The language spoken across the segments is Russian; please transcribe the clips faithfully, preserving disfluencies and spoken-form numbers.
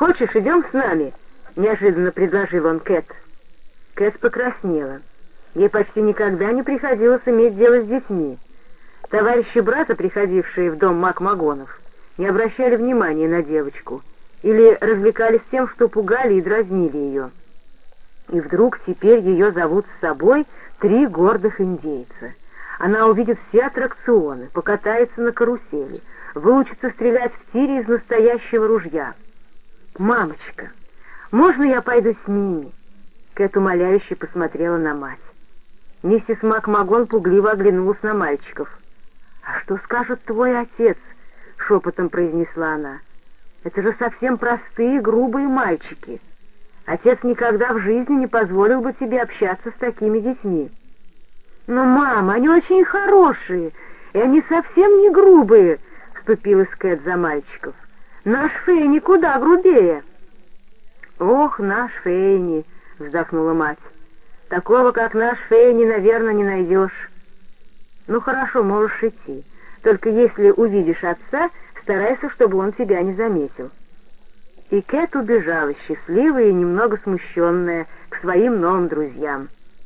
«Хочешь, идем с нами?» — неожиданно предложил он Кэт. Кэт покраснела. Ей почти никогда не приходилось иметь дело с детьми. Товарищи брата, приходившие в дом Макмагонов, не обращали внимания на девочку или развлекались тем, что пугали и дразнили ее. И вдруг теперь ее зовут с собой три гордых индейца. Она увидит все аттракционы, покатается на карусели, выучится стрелять в тире из настоящего ружья. «Мамочка, можно я пойду с ними?» Кэт умоляюще посмотрела на мать. Миссис Макмагон пугливо оглянулась на мальчиков. «А что скажет твой отец?» — шепотом произнесла она. «Это же совсем простые, грубые мальчики. Отец никогда в жизни не позволил бы тебе общаться с такими детьми». «Но, мама, они очень хорошие, и они совсем не грубые», — вступилась Кэт за мальчиков. «Наш Фейни куда грубее». «Ох, наш Фейни», — вздохнула мать. «Такого, как наш Фейни, наверное, не найдешь». «Ну хорошо, можешь идти. Только если увидишь отца, старайся, чтобы он тебя не заметил». И Кэт убежала, счастливая и немного смущенная, к своим новым друзьям.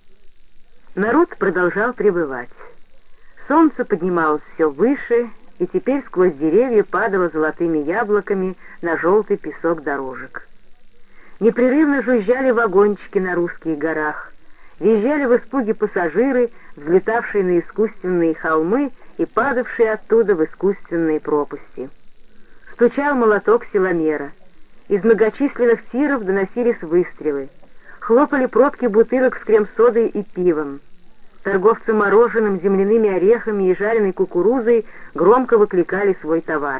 Народ продолжал прибывать. Солнце поднималось все выше, и теперь сквозь деревья падало золотыми яблоками на желтый песок дорожек. Непрерывно жужжали вагончики на русских горах, визжали в испуге пассажиры, взлетавшие на искусственные холмы и падавшие оттуда в искусственные пропасти. Стучал молоток силомера. Из многочисленных тиров доносились выстрелы. Хлопали пробки бутылок с крем-содой и пивом. Торговцы мороженым, земляными орехами и жареной кукурузой громко выкликали свой товар.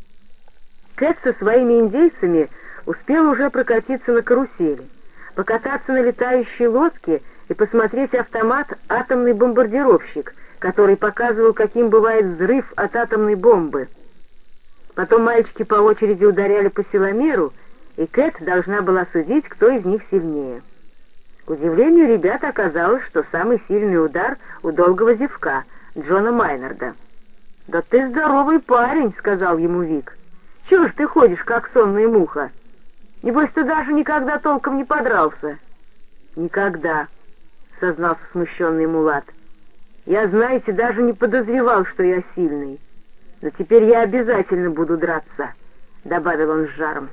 Кэт со своими индейцами успел уже прокатиться на карусели, покататься на летающей лодке и посмотреть автомат «Атомный бомбардировщик», который показывал, каким бывает взрыв от атомной бомбы. Потом мальчики по очереди ударяли по силомеру, и Кэт должна была судить, кто из них сильнее. К удивлению ребят оказалось, что самый сильный удар у долгого зевка, Джона Майнарда. «Да ты здоровый парень», — сказал ему Вик. «Чего ж ты ходишь, как сонная муха? Небось, ты даже никогда толком не подрался». «Никогда», — сознался смущенный мулат. «Я, знаете, даже не подозревал, что я сильный. Но теперь я обязательно буду драться», — добавил он с жаром.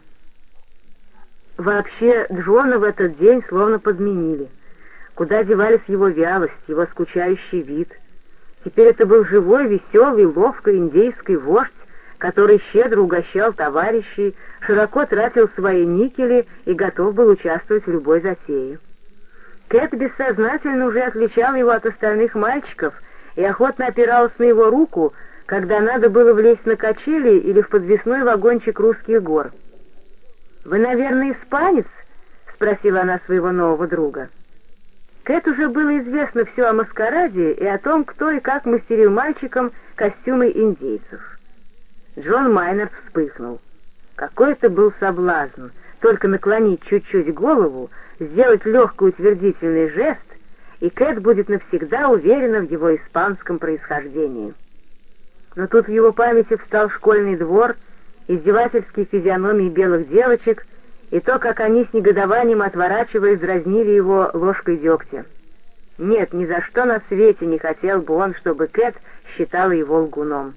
Вообще, Джона в этот день словно подменили. Куда девались его вялость, его скучающий вид? Теперь это был живой, веселый, ловкий индейский вождь, который щедро угощал товарищей, широко тратил свои никели и готов был участвовать в любой затее. Кэт бессознательно уже отличал его от остальных мальчиков и охотно опиралась на его руку, когда надо было влезть на качели или в подвесной вагончик русских гор. «Вы, наверное, испанец?» — спросила она своего нового друга. Кэт уже было известно все о маскараде и о том, кто и как мастерил мальчикам костюмы индейцев. Джон Майнард вспыхнул. Какой это был соблазн! Только наклонить чуть-чуть голову, сделать легкий утвердительный жест, и Кэт будет навсегда уверена в его испанском происхождении. Но тут в его памяти встал школьный двор, издевательские физиономии белых девочек и то, как они с негодованием отворачиваясь дразнили его ложкой дегтя. Нет, ни за что на свете не хотел бы он, чтобы Кэт считала его лгуном.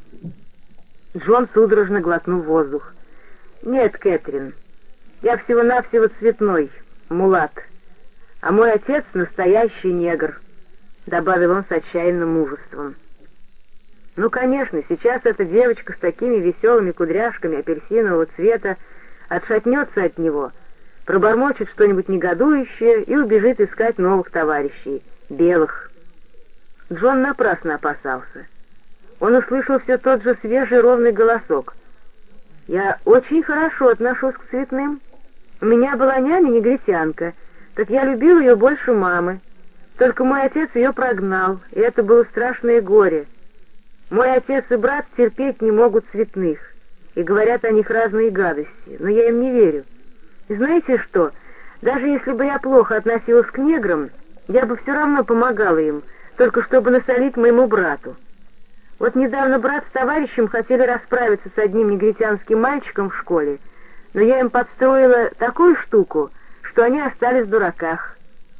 Джон судорожно глотнул воздух. «Нет, Кэтрин, я всего-навсего цветной, мулат, а мой отец настоящий негр», — добавил он с отчаянным мужеством. Ну, конечно, сейчас эта девочка с такими веселыми кудряшками апельсинового цвета отшатнется от него, пробормочет что-нибудь негодующее и убежит искать новых товарищей, белых. Джон напрасно опасался. Он услышал все тот же свежий ровный голосок. «Я очень хорошо отношусь к цветным. У меня была няня-негритянка, так я любил ее больше мамы. Только мой отец ее прогнал, и это было страшное горе. Мой отец и брат терпеть не могут цветных, и говорят о них разные гадости, но я им не верю. И знаете что, даже если бы я плохо относилась к неграм, я бы все равно помогала им, только чтобы насолить моему брату. Вот недавно брат с товарищем хотели расправиться с одним негритянским мальчиком в школе, но я им подстроила такую штуку, что они остались в дураках.